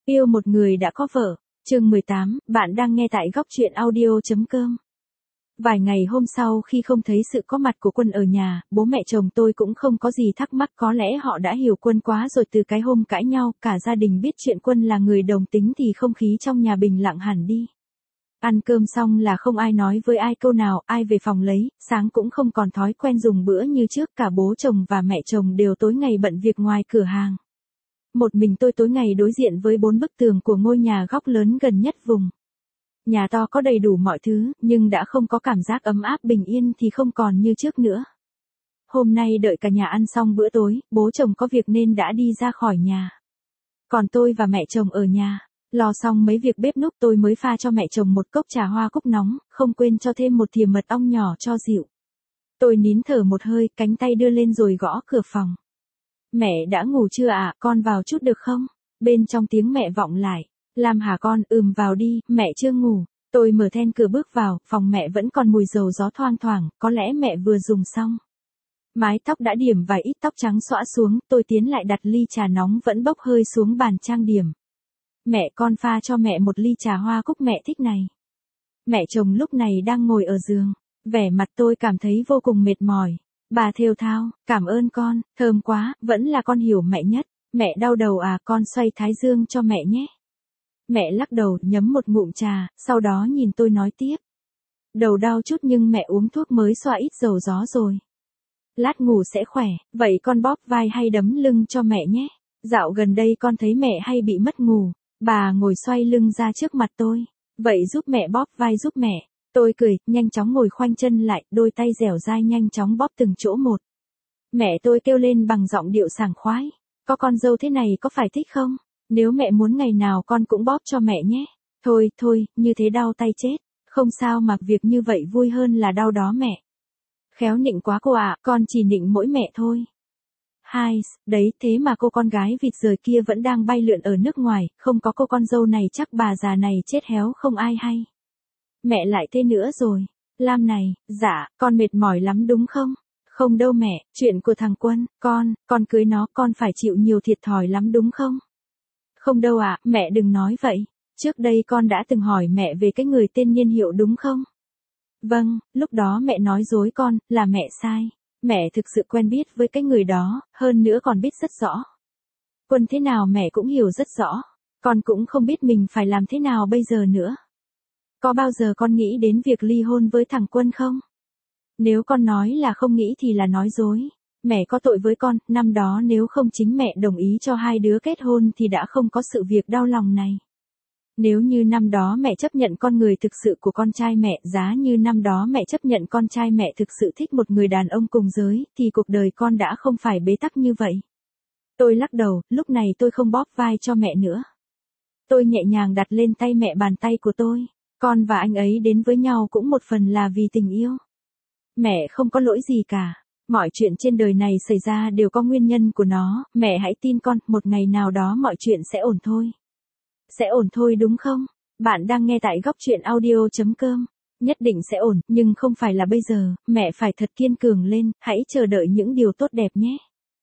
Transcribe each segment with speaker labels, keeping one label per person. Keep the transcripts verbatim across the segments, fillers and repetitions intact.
Speaker 1: Yêu một người đã có vợ, chương mười tám, bạn đang nghe tại góc truyện audio.com. Vài ngày hôm sau khi không thấy sự có mặt của Quân ở nhà, bố mẹ chồng tôi cũng không có gì thắc mắc, có lẽ họ đã hiểu Quân quá rồi. Từ cái hôm cãi nhau, cả gia đình biết chuyện Quân là người đồng tính thì không khí trong nhà bình lặng hẳn đi. Ăn cơm xong là không ai nói với ai câu nào, ai về phòng lấy, sáng cũng không còn thói quen dùng bữa như trước, cả bố chồng và mẹ chồng đều tối ngày bận việc ngoài cửa hàng. Một mình tôi tối ngày đối diện với bốn bức tường của ngôi nhà góc lớn gần nhất vùng. Nhà to có đầy đủ mọi thứ, nhưng đã không có cảm giác ấm áp bình yên thì không còn như trước nữa. Hôm nay đợi cả nhà ăn xong bữa tối, bố chồng có việc nên đã đi ra khỏi nhà. Còn tôi và mẹ chồng ở nhà, lo xong mấy việc bếp núc, tôi mới pha cho mẹ chồng một cốc trà hoa cúc nóng, không quên cho thêm một thìa mật ong nhỏ cho dịu. Tôi nín thở một hơi, cánh tay đưa lên rồi gõ cửa phòng. Mẹ đã ngủ chưa ạ, con vào chút được không? Bên trong tiếng mẹ vọng lại. Làm hả con, ừm vào đi, mẹ chưa ngủ. Tôi mở then cửa bước vào, phòng mẹ vẫn còn mùi dầu gió thoang thoảng, có lẽ mẹ vừa dùng xong. Mái tóc đã điểm vài ít tóc trắng xõa xuống, tôi tiến lại đặt ly trà nóng vẫn bốc hơi xuống bàn trang điểm. Mẹ, con pha cho mẹ một ly trà hoa cúc mẹ thích này. Mẹ chồng lúc này đang ngồi ở giường, vẻ mặt tôi cảm thấy vô cùng mệt mỏi. Bà thều thào, cảm ơn con, thơm quá, vẫn là con hiểu mẹ nhất. Mẹ đau đầu à, con xoay thái dương cho mẹ nhé. Mẹ lắc đầu, nhấm một ngụm trà, sau đó nhìn tôi nói tiếp. Đầu đau chút nhưng mẹ uống thuốc mới xoa ít dầu gió rồi. Lát ngủ sẽ khỏe, vậy con bóp vai hay đấm lưng cho mẹ nhé. Dạo gần đây con thấy mẹ hay bị mất ngủ. Bà ngồi xoay lưng ra trước mặt tôi. Vậy giúp mẹ bóp vai giúp mẹ. Tôi cười, nhanh chóng ngồi khoanh chân lại, đôi tay dẻo dai nhanh chóng bóp từng chỗ một. Mẹ tôi kêu lên bằng giọng điệu sảng khoái. Có con dâu thế này có phải thích không? Nếu mẹ muốn ngày nào con cũng bóp cho mẹ nhé. Thôi, thôi, như thế đau tay chết. Không sao, mặc việc như vậy vui hơn là đau đó mẹ. Khéo nịnh quá cô ạ, à, con chỉ nịnh mỗi mẹ thôi. Hai, đấy, thế mà cô con gái vịt rời kia vẫn đang bay lượn ở nước ngoài, không có cô con dâu này chắc bà già này chết héo không ai hay. Mẹ lại thế nữa rồi. Lam này, dạ, con mệt mỏi lắm đúng không? Không đâu mẹ, chuyện của thằng Quân, con, con cưới nó, con phải chịu nhiều thiệt thòi lắm đúng không? Không đâu ạ, à, mẹ đừng nói vậy. Trước đây con đã từng hỏi mẹ về cái người tên Niên Hiệu đúng không? Vâng, lúc đó mẹ nói dối con, là mẹ sai. Mẹ thực sự quen biết với cái người đó, hơn nữa còn biết rất rõ. Quân thế nào mẹ cũng hiểu rất rõ. Con cũng không biết mình phải làm thế nào bây giờ nữa. Có bao giờ con nghĩ đến việc ly hôn với thằng Quân không? Nếu con nói là không nghĩ thì là nói dối. Mẹ có tội với con, năm đó nếu không chính mẹ đồng ý cho hai đứa kết hôn thì đã không có sự việc đau lòng này. Nếu như năm đó mẹ chấp nhận con người thực sự của con trai mẹ, giá như năm đó mẹ chấp nhận con trai mẹ thực sự thích một người đàn ông cùng giới, thì cuộc đời con đã không phải bế tắc như vậy. Tôi lắc đầu, lúc này tôi không bóp vai cho mẹ nữa. Tôi nhẹ nhàng đặt lên tay mẹ bàn tay của tôi. Con và anh ấy đến với nhau cũng một phần là vì tình yêu. Mẹ không có lỗi gì cả. Mọi chuyện trên đời này xảy ra đều có nguyên nhân của nó, mẹ hãy tin con, một ngày nào đó mọi chuyện sẽ ổn thôi. Sẽ ổn thôi đúng không? Bạn đang nghe tại góc truyện audio.com. Nhất định sẽ ổn, nhưng không phải là bây giờ, mẹ phải thật kiên cường lên, hãy chờ đợi những điều tốt đẹp nhé.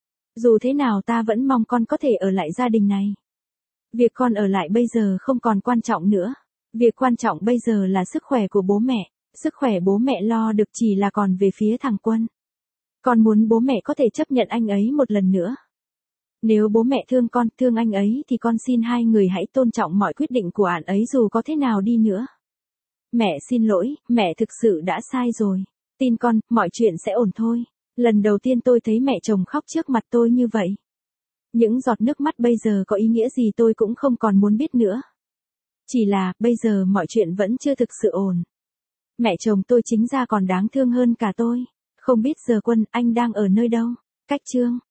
Speaker 1: Dù thế nào ta vẫn mong con có thể ở lại gia đình này. Việc con ở lại bây giờ không còn quan trọng nữa. Việc quan trọng bây giờ là sức khỏe của bố mẹ. Sức khỏe bố mẹ lo được chỉ là còn về phía thằng Quân. Con muốn bố mẹ có thể chấp nhận anh ấy một lần nữa. Nếu bố mẹ thương con, thương anh ấy thì con xin hai người hãy tôn trọng mọi quyết định của anh ấy dù có thế nào đi nữa. Mẹ xin lỗi, mẹ thực sự đã sai rồi. Tin con, mọi chuyện sẽ ổn thôi. Lần đầu tiên tôi thấy mẹ chồng khóc trước mặt tôi như vậy. Những giọt nước mắt bây giờ có ý nghĩa gì tôi cũng không còn muốn biết nữa. Chỉ là, bây giờ mọi chuyện vẫn chưa thực sự ổn. Mẹ chồng tôi chính ra còn đáng thương hơn cả tôi. Không biết giờ Quân, anh đang ở nơi đâu? Cách chương